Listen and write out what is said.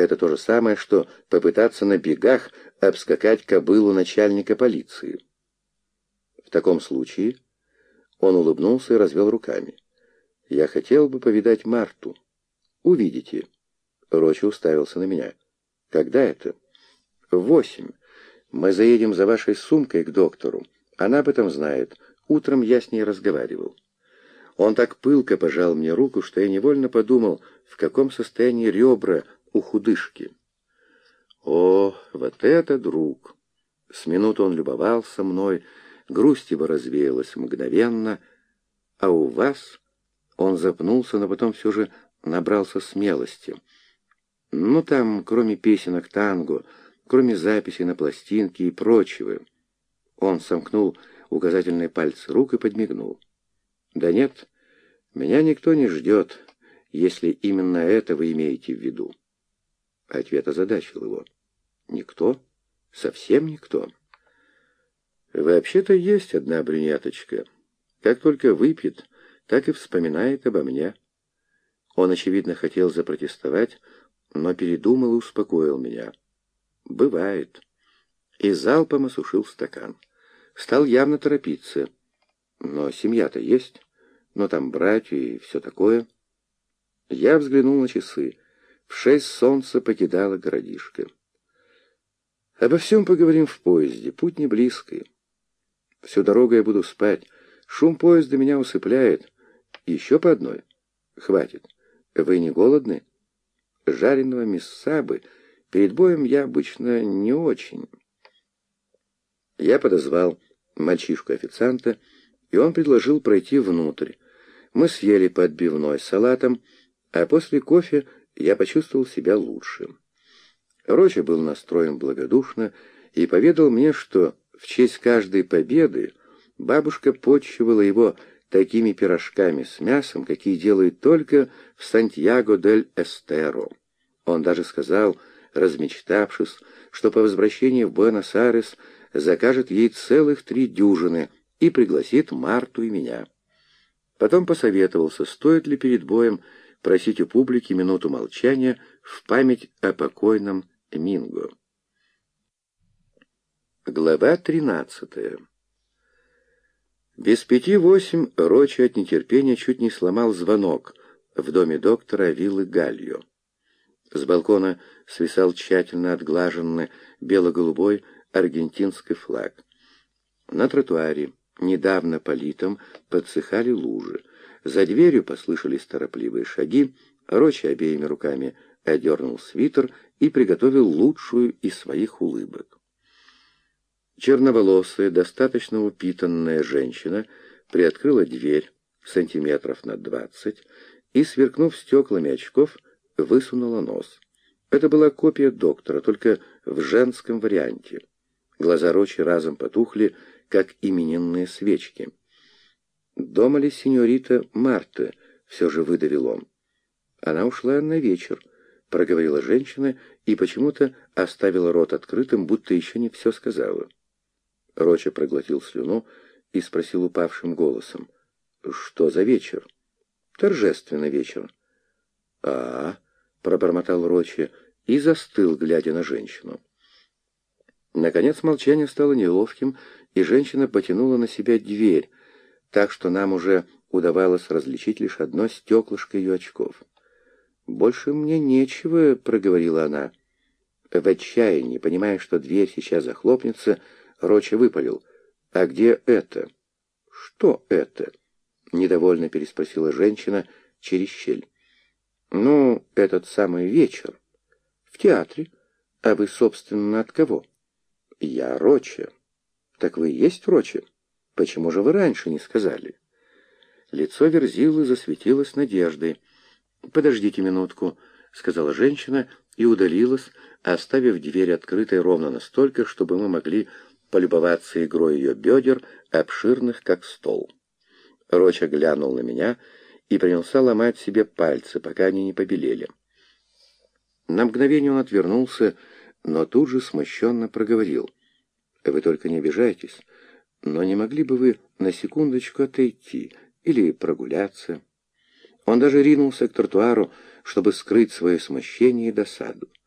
Это то же самое, что попытаться на бегах обскакать кобылу начальника полиции. В таком случае он улыбнулся и развел руками. «Я хотел бы повидать Марту. Увидите». Рочи уставился на меня. «Когда это?» «В 8. Мы заедем за вашей сумкой к доктору. Она об этом знает. Утром я с ней разговаривал». Он так пылко пожал мне руку, что я невольно подумал, в каком состоянии ребра у худышки. О, вот это друг! С минуту он любовался мной, грусть его развеялась мгновенно. А у вас? Он запнулся, но потом все же набрался смелости. Ну, там, кроме песенок танго, кроме записей на пластинке и прочего. Он сомкнул указательные пальцы рук и подмигнул. Да нет, меня никто не ждет, если именно это вы имеете в виду. Ответ озадачил его. Никто? Совсем никто? Вообще-то есть одна брюнеточка. Как только выпьет, так и вспоминает обо мне. Он, очевидно, хотел запротестовать, но передумал и успокоил меня. Бывает. И залпом осушил стакан. Стал явно торопиться. Но семья-то есть. Но там братья и все такое. Я взглянул на часы. В 6 солнце покидало городишко. Обо всем поговорим в поезде. Путь не близкий. Всю дорогу я буду спать. Шум поезда меня усыпляет. Еще по одной? Хватит. Вы не голодны? Жареного мессабы перед боем я обычно не очень. Я подозвал мальчишку-официанта, и он предложил пройти внутрь. Мы съели по отбивной с салатом, а после кофе я почувствовал себя лучше. Рочи был настроен благодушно и поведал мне, что в честь каждой победы бабушка почивала его такими пирожками с мясом, какие делают только в Сантьяго-дель-Эстеро. Он даже сказал, размечтавшись, что по возвращении в Буэнос-Айрес закажет ей целых 3 дюжины и пригласит Марту и меня. Потом посоветовался, стоит ли перед боем просить у публики минуту молчания в память о покойном Минго. Глава 13. Без 5:08 Рочи от нетерпения чуть не сломал звонок в доме доктора виллы Гальо. С балкона свисал тщательно отглаженный бело-голубой аргентинский флаг. На тротуаре, недавно политом, подсыхали лужи. За дверью послышались торопливые шаги. Рочи обеими руками одернул свитер и приготовил лучшую из своих улыбок. Черноволосая, достаточно упитанная женщина приоткрыла дверь сантиметров на 20 и, сверкнув стеклами очков, высунула нос. Это была копия доктора, только в женском варианте. Глаза Рочи разом потухли, как именинные свечки. «Дома ли сеньорита Марта?» — все же выдавил он. «Она ушла на вечер», — проговорила женщина и почему-то оставила рот открытым, будто еще не все сказала. Рочи проглотил слюну и спросил упавшим голосом: «Что за вечер?» «Торжественный вечер». Пробормотал Рочи и застыл, глядя на женщину. Наконец молчание стало неловким, и женщина потянула на себя дверь, так что нам уже удавалось различить лишь одно стеклышко ее очков. «Больше мне нечего», — проговорила она. В отчаянии, понимая, что дверь сейчас захлопнется, Рочи выпалил: «А где это?» «Что это?» — недовольно переспросила женщина через щель. «Ну, этот самый вечер. В театре. А вы, собственно, от кого?» «Я Рочи». «Так вы и есть Рочи? Почему же вы раньше не сказали?» Лицо Верзилы засветилось надеждой. «Подождите минутку», — сказала женщина и удалилась, оставив дверь открытой ровно настолько, чтобы мы могли полюбоваться игрой ее бедер, обширных как стол. Рочи глянул на меня и принялся ломать себе пальцы, пока они не побелели. На мгновение он отвернулся, но тут же смущенно проговорил: «Вы только не обижайтесь, но не могли бы вы на секундочку отойти или прогуляться?» Он даже ринулся к тротуару, чтобы скрыть свое смущение и досаду.